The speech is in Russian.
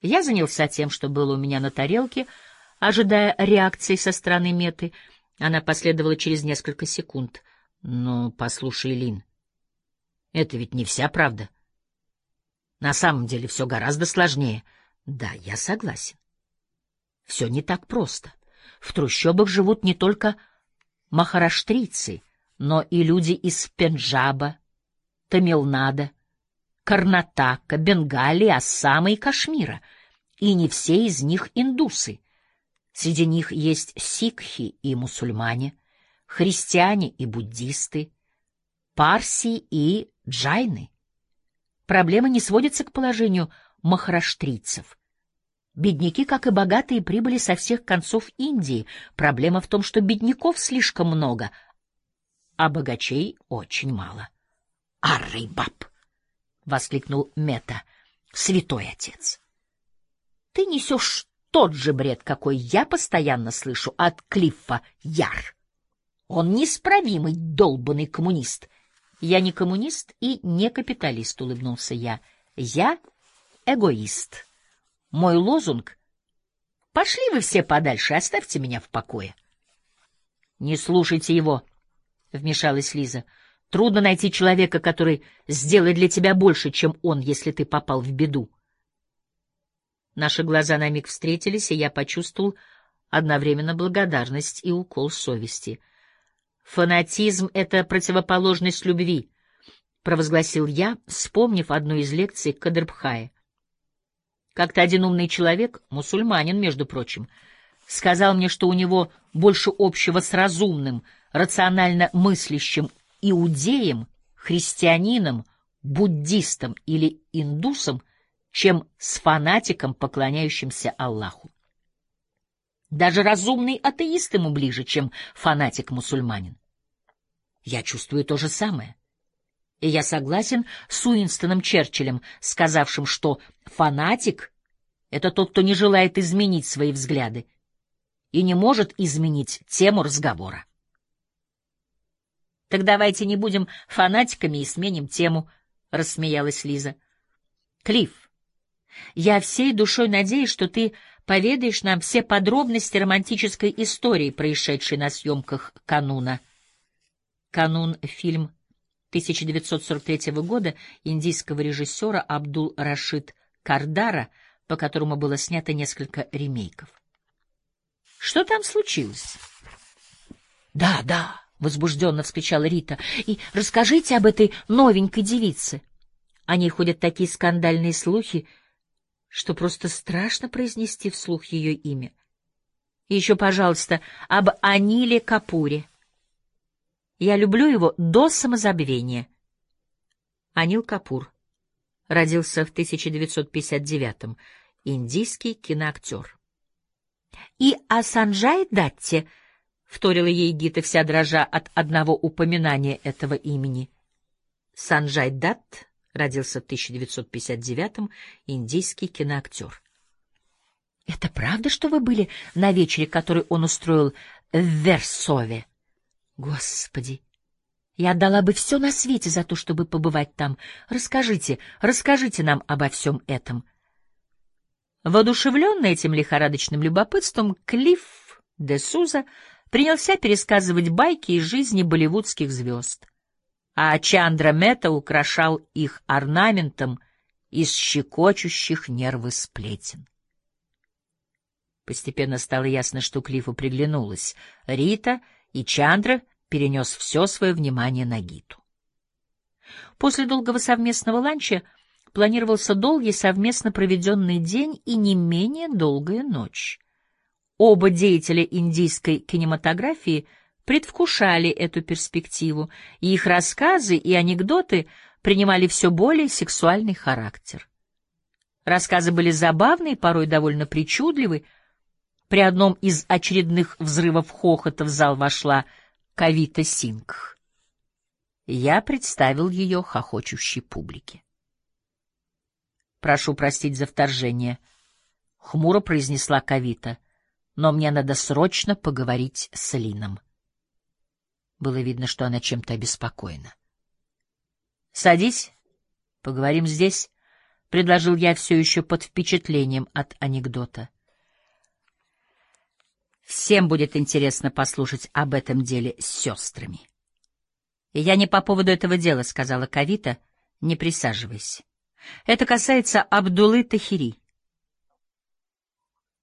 Я занялся тем, что было у меня на тарелке, ожидая реакции со стороны Меты. Она последовала через несколько секунд. «Ну, послушай, Лин, это ведь не вся правда. На самом деле все гораздо сложнее». «Да, я согласен. Все не так просто. В трущобах живут не только махараштрийцы, но и люди из Пенджаба, Тамилнада, Карнатака, Бенгалии, Ассама и Кашмира. И не все из них индусы. Среди них есть сикхи и мусульмане, христиане и буддисты, парси и джайны. Проблема не сводится к положению махараштрийцев. Бедняки, как и богатые, прибыли со всех концов Индии. Проблема в том, что бедняков слишком много, а богачей очень мало. — Аррей-баб! — воскликнул Мета. — Святой отец! Ты несешь тот же бред, какой я постоянно слышу от Клиффа Яр. Он неисправимый долбанный коммунист. Я не коммунист и не капиталист, — улыбнулся я. Я эгоист. Мой лозунг — пошли вы все подальше, оставьте меня в покое. — Не слушайте его, — вмешалась Лиза. — Трудно найти человека, который сделает для тебя больше, чем он, если ты попал в беду. Наши глаза на миг встретились, и я почувствовал одновременно благодарность и укол совести. «Фанатизм — это противоположность любви», — провозгласил я, вспомнив одну из лекций Кадрбхая. Как-то один умный человек, мусульманин, между прочим, сказал мне, что у него больше общего с разумным, рационально мыслящим иудеем, христианином, буддистом или индусом, чем с фанатиком, поклоняющимся Аллаху. Даже разумный атеист ему ближе, чем фанатик-мусульманин. Я чувствую то же самое. И я согласен с Уинстоном Черчиллем, сказавшим, что фанатик — это тот, кто не желает изменить свои взгляды и не может изменить тему разговора. «Так давайте не будем фанатиками и сменим тему», — рассмеялась Лиза. «Клифф, я всей душой надеюсь, что ты поведаешь нам все подробности романтической истории, происшедшей на съемках «Кануна». «Канун» — фильм 1943 года индийского режиссера Абдул-Рашид Кардара, по которому было снято несколько ремейков. Что там случилось? Да, да, возбужденно вскричала Рита. И расскажите об этой новенькой девице. О ней ходят такие скандальные слухи, что просто страшно произнести вслух ее имя. И еще, пожалуйста, об Аниле Капуре. Я люблю его до самозабвения. Анил Капур родился в 1959-м, индийский киноактер. И о Санджай Датте, вторила ей Гита, вся дрожа от одного упоминания этого имени. Санджай Датт родился в 1959-м, индийский киноактер. Это правда, что вы были на вечере, который он устроил в Версове? Господи, я отдала бы все на свете за то, чтобы побывать там. Расскажите нам обо всем этом. Воодушевленный этим лихорадочным любопытством, Клифф де Суза принялся пересказывать байки из жизни болливудских звезд, а Чандра Мета украшал их орнаментом из щекочущих нервы сплетен. Постепенно стало ясно, что Клиффу приглянулась Рита, и Чандра перенес все свое внимание на Гиту. После долгого совместного ланча планировался долгий совместно проведенный день и не менее долгая ночь. Оба деятеля индийской кинематографии предвкушали эту перспективу, и их рассказы и анекдоты принимали все более сексуальный характер. Рассказы были забавны и порой довольно причудливы. При одном из очередных взрывов хохота в зал вошла Кавита Сингх. Я представил ее хохочущей публике. «Прошу простить за вторжение», — хмуро произнесла Кавита, «но мне надо срочно поговорить с Лином». Было видно, что она чем-то обеспокоена. «Садись, поговорим здесь», — предложил я все еще под впечатлением от анекдота. Всем будет интересно послушать об этом деле с сестрами. — И я не по поводу этого дела, — сказала Кавита, — не присаживайся. Это касается Абдуллы Тахири.